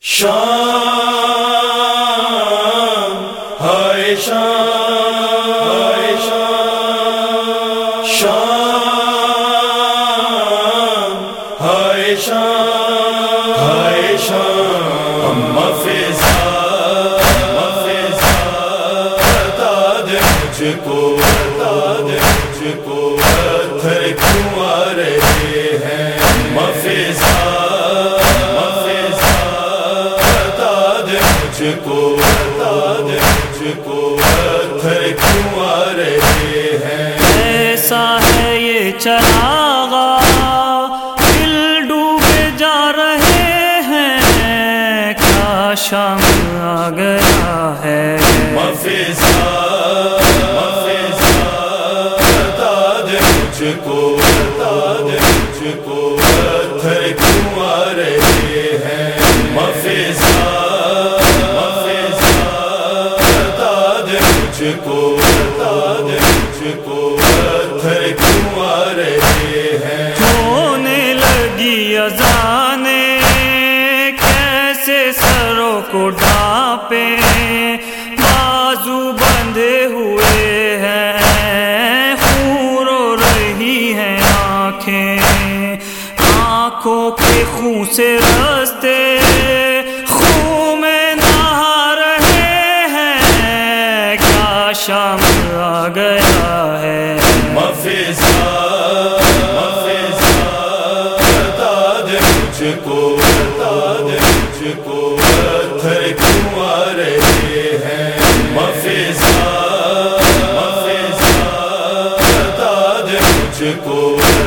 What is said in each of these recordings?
شام ہائے شام ہائے شام شام ہائے شام ہائے شام مفزا بتا دے مجھ کو پتھر کیوں آ رہے ہیں مفزا پتھر کیوں آ رہے ہیں ایسا ہے یہ چراغا دل ڈوبے جا رہے ہیں کیا شام آ گیا ہے مفزا بتا دے مجھ کو پتھر کیوں آ رہے ہیں مفزا پتھر کیوں آ رہے ہیں ہونے لگی اذانیں کیسے سروں کو ڈھانپے بازو بندھے ہوئے ہیں خون رو رہی ہیں آنکھوں کے خون سے رستے خون میں نہا رہے ہیں کیا شام آ گیا ہے مفزا بتا دے مجھ کو پتھر کیوں آ رہے ہیں مفزا بتا دے مجھ کو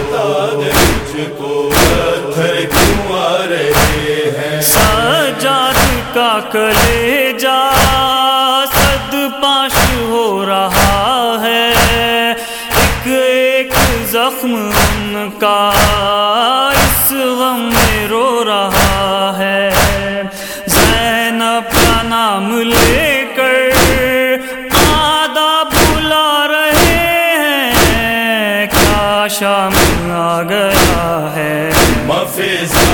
پتھر کیوں آ رہے ہیں سجاد کا کلیجہ صد پاش ہو رہا ہے ایک زخم ان کا اس غم میں رو رہا ہے زینب کا نام لے کر آدھا بلا رہے ہیں کیا شام آ گیا ہے مفزا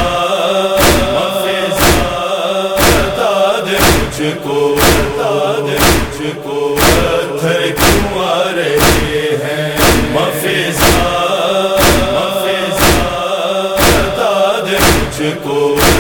بتا دے مجھ کو پتھر کیوں آ رہے ہیں مفزا بتا دے مجھ کو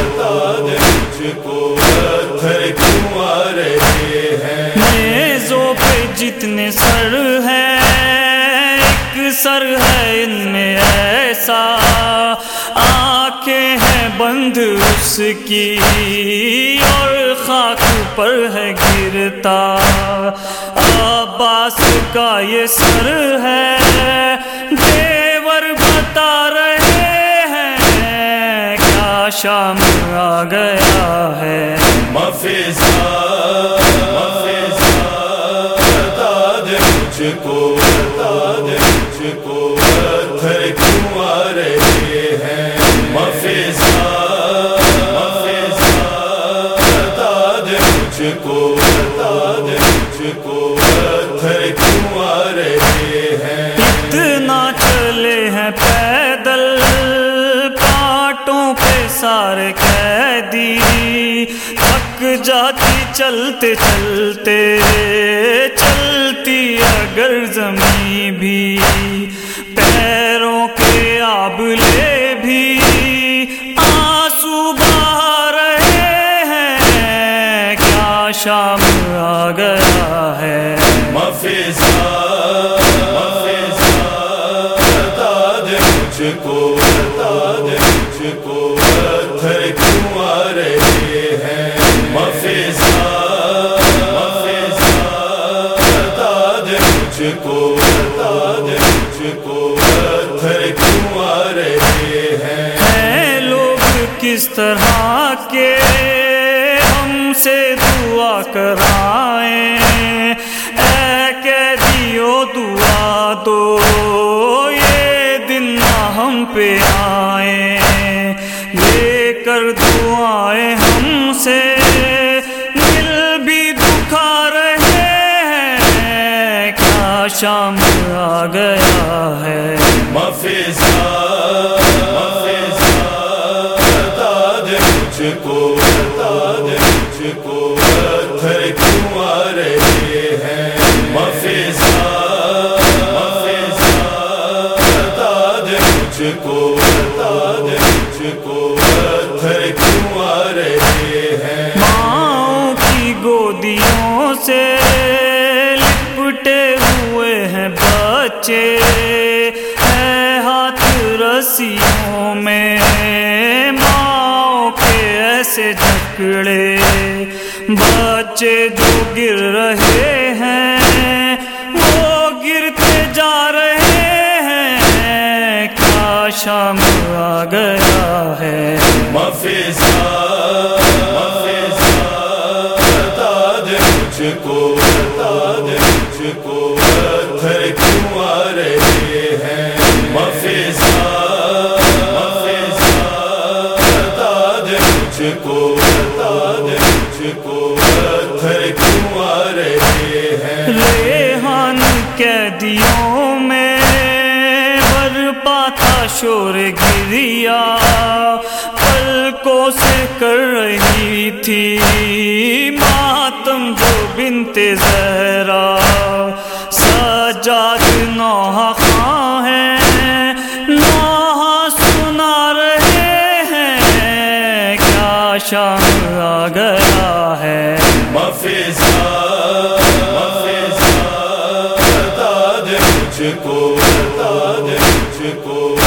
پتھر کیوں آ رہے ہیں نیزوں پہ جتنے سر ہیں ایک سر ہے ان میں ایسا آنکھیں ہیں بند اس کی اور خاک پر ہے گرتا عباس کا یہ سر ہے دیور بتا رہے ہیں کیا شام آ گیا ہے مفزا بتا دے مجھ کو پتھر کیوں آ رہے ہیں مفزا بتا دے مجھ کو پتھر کیوں آ رہے ہیں اتنا چلے ہیں پیدل کانٹوں پہ سارے قیدی تھک جاتی چلتے چلتے چلتی اگر زمین بھی پیروں کے آبلے بھی آنسو بہا رہے ہیں کیا شام آ گیا ہے مفزا بتا دے مجھ کو پتھر کیوں آ رہے ہیں مفزا بتا دے مجھ کو پتھر کیوں آ رہے ہیں لوگ کس طرح کے ہم سے دعا کرائیں اے قیدیو دعا دو یہ دن نہ ہم پہ آئیں لے کر دعائیں ہم سے دل بھی دکھا رہے ہیں کیا شام آ گیا ہے مفزا بتا دے مجھ کو بتا دے مجھ کو پتھر کیوں آ رہے ہیں مفیزا بتا دے مجھ کو بتا دے مجھ کو پتھر کیوں آ رہے ہیں ماؤں کی گودیوں سے لپٹے ہوئے ہیں بچے ہے ہاتھ رسیوں میں ماؤں کے ایسے جھکڑے بچے جو گر رہے ہیں وہ گرتے جا رہے ہیں کیا شام آ گیا ہے مفیزا بتا دے مجھ کو بتا دے مجھ کو پتھر کیوں آ رہے ہیں مفیزا بتا دے مجھ کو بتا دے مجھ کو پتھر کیوں آ رہے ہیں ریحان قیدیوں میں برپا تھا شور گریا پلکوں سے کر رہی تھی ماتم جو بنت زہرا سجاد نوحہ خواں ہیں نوحہ سنا رہے ہیں کیا شام آ گیا ہے مفیزا بتا دے مجھ کو بتا دے مجھ کو